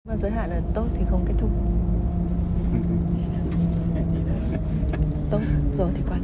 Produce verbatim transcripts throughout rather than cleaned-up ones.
Mà giới hạn là tốt thì không kết thúc. Tốt rồi thì qua đi.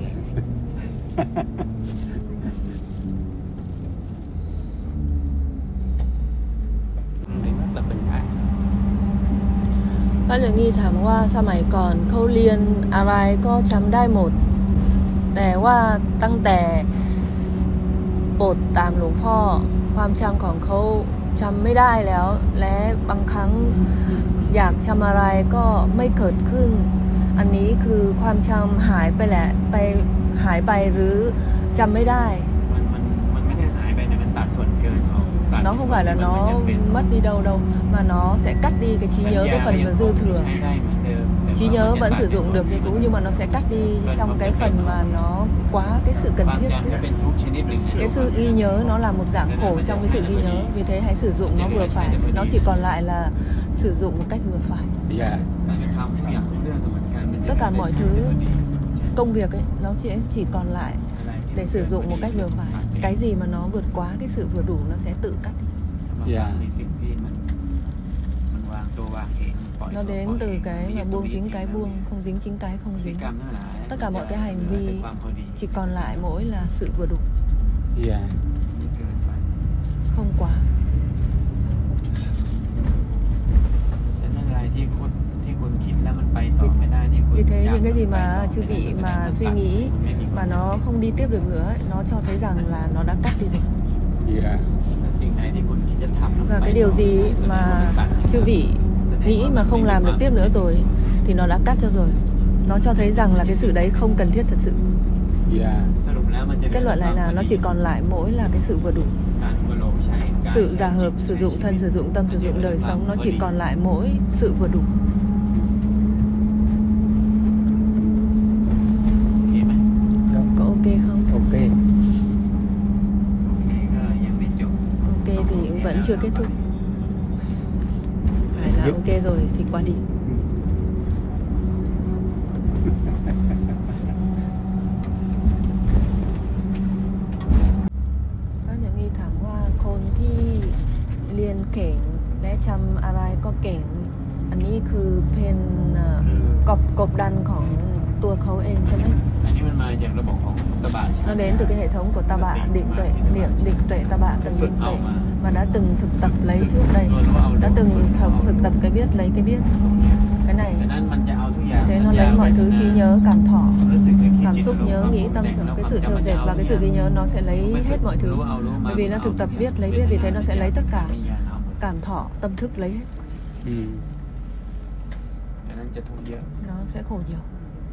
ป้าเหลืองงีถามว่าสมัยก่อนเขาเรียนอะไรก็จำได้หมดแต่ว่าตั้งแต่บทตามหลวงพ่อความจำของเขาจำไม่ได้แล้วและบางครั้งอยากจำอะไรก็ไม่เกิดขึ้นอันนี้คือความจำหายไปแหละไปหายไปหรือจำไม่ได้มันมันมันไม่ได้หายไปนะมันตัดส่วนเกินออก nó không phải là nó mất đi đâu đâu mà nó sẽ cắt đi cái trí nhớ, cái phần mà dư thừa. Trí nhớ vẫn sử dụng được như cũ nhưng mà nó sẽ cắt đi trong cái phần mà nó quá cái sự cần thiết. Cái sự ghi nhớ nó là một dạng khổ trong cái sự ghi nhớ, vì thế hãy sử dụng nó vừa phải. Nó chỉ còn lại là sử dụng một cách vừa phải. Tất cả mọi thứ công việc ấy nó chỉ chỉ còn lại để sử dụng một cách vừa phải. Cái gì mà nó vượt quá cái sự vừa đủ nó sẽ tự cắt đi. Yeah. Nó đến từ cái mà buông chính cái buông, không dính chính cái không dính. Tất cả mọi cái hành vi chỉ còn lại mỗi là sự vừa đủ. Yeah. Không quá. Vì thế những cái gì mà chư vị mà suy nghĩ mà nó không đi tiếp được nữa ấy, nó cho thấy rằng là nó đã cắt đi rồi. Yeah. Và cái điều gì mà chư vị nghĩ mà không làm được tiếp nữa rồi thì nó đã cắt cho rồi. Nó cho thấy rằng là cái sự đấy không cần thiết thật sự. Yeah. Kết luận lại là nó chỉ còn lại mỗi là cái sự vừa đủ. Sự giả hợp, sử dụng thân, sử dụng tâm, sử dụng đời sống, nó chỉ còn lại mỗi sự vừa đủ. Có ok không? Ok. Ok thì vẫn chưa kết thúc. Phải là ok rồi thì qua đi. Các nhà nghiถามว่าคนที่เรียนเก่งและจำอะไรก็เก่งอันนี้คือเป็นกบกบดันของตัวเขาเองใช่ไหม Nó đến từ cái hệ thống của ta bạ, định tuệ, niệm, định tuệ, ta bạ, từng định tuệ mà đã từng thực tập lấy trước đây, đã từng thực tập cái biết, lấy cái biết. Cái này, thế nó lấy mọi thứ trí nhớ, cảm thọ, cảm xúc, nhớ, nghĩ, tâm, cái sự theo dệt và cái sự ghi nhớ nó sẽ lấy hết mọi thứ. Bởi vì nó thực tập biết, lấy biết, vì thế nó sẽ lấy tất cả, cảm thọ, tâm thức lấy hết. Nó sẽ khổ nhiều.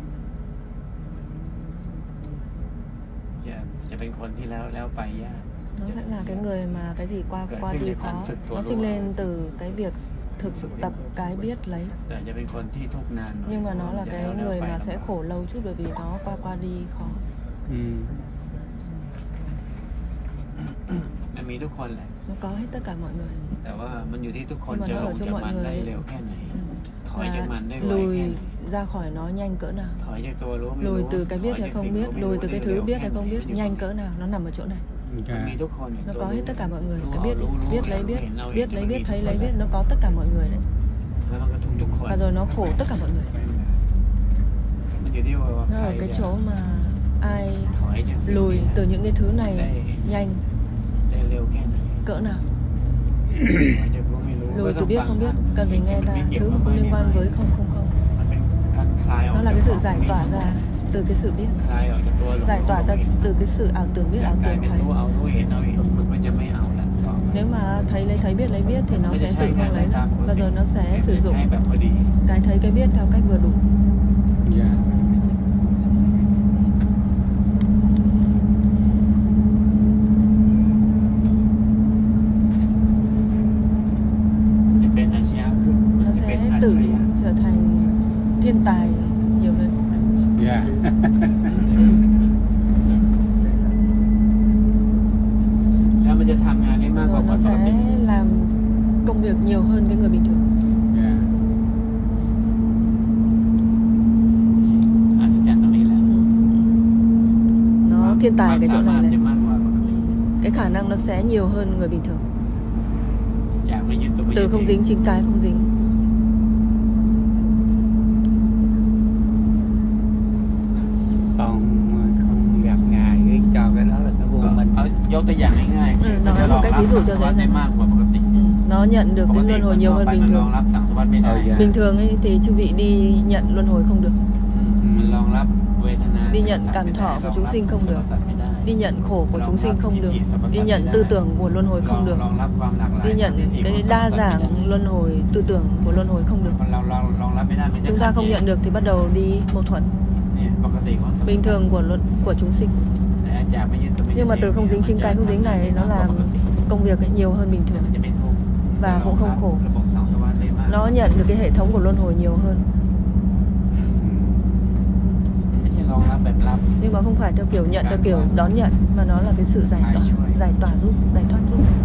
Nó sẽ là cái người mà cái gì qua qua đi khó. Nó sinh lên từ cái việc thực tập cái biết lấy. Nhưng mà nó là cái người mà sẽ khổ lâu chút bởi vì nó qua qua đi khó. Nó có hết tất cả mọi người. Nhưng mà nó ở chỗ mọi người là lùi ra khỏi nó nhanh cỡ nào, lùi từ cái biết hay không biết, lùi từ cái thứ biết hay không biết nhanh cỡ nào, nó nằm ở chỗ này. Nó có hết tất cả mọi người. Cái biết, biết lấy biết, biết lấy biết, thấy lấy biết, nó có tất cả mọi người đấy. Và rồi nó khổ tất cả mọi người. Nó ở cái chỗ mà ai lùi từ những cái thứ này nhanh cỡ nào. Lùi từ biết không biết, cần phải nghe ta, thứ mà không liên quan với không không không. Nó là cái sự giải tỏa ra từ cái sự biết, giải tỏa ra từ cái sự ảo tưởng biết, ảo tưởng thấy. Nếu mà thấy lấy thấy biết lấy biết thì nó sẽ tự không lấy nữa. Và rồi nó sẽ sử dụng cái thấy cái biết theo cách vừa đủ. Nó sẽ tự trở thành thiên tài nhiều lần. Yeah. Rồi nó sẽ làm công việc nhiều hơn cái người bình thường. Yeah. Nó thiên tài cái chỗ này này. Cái khả năng nó sẽ nhiều hơn người bình thường. ไม่ยึดตัวไม่ยึด Từ không dính, chính cái không dính. Con không gặp ngài cái cho cái đó là nó vô minh. เอายกตัวอย่างง่ายๆ Ừ, nói một cách ví dụ cho dễ ได้ nghe. มากกว่าปกติ Ừ, nó nhận được cái luân hồi nhiều hơn bình มันรอ thường. งรับสังสารวัฏไม่ได้ Ờ, dạ. Bình thường ấy thì chư vị đi nhận luân hồi không được. มันรองรับเวทนา Đi nhận cảm thọ của chúng sinh không được. Đi nhận khổ của chúng sinh không được. Đi nhận tư tưởng của luân hồi không được. รองรับความหลากหลาย Đi nhận cái đa dạng luân hồi, tư tưởng của luân hồi không được. เราเรารองรับไม่ได้มันจะ Chúng ta không nhận được thì bắt đầu đi mâu thuẫn. เนี่ยปกติของสัง Bình thường của luân của chúng sinh. แต่อาจารย์ไม่ยึดตัวไม่ยึด Nhưng mà từ không dính, chính cái không dính này nó làm công việc ấy nhiều hơn bình มัน thường. จะไม่ทุกข์ Và cũng không khổ. ระบบสังสารวัฏได้มาก Nó nhận được cái hệ thống của luân hồi nhiều hơn. ไม่ใช่รองรับแบบรับ Nhưng mà không phải theo kiểu nhận theo kiểu đón nhận, mà nó là cái sự giải tỏa, giải tỏa giúp, giải thoát giúp.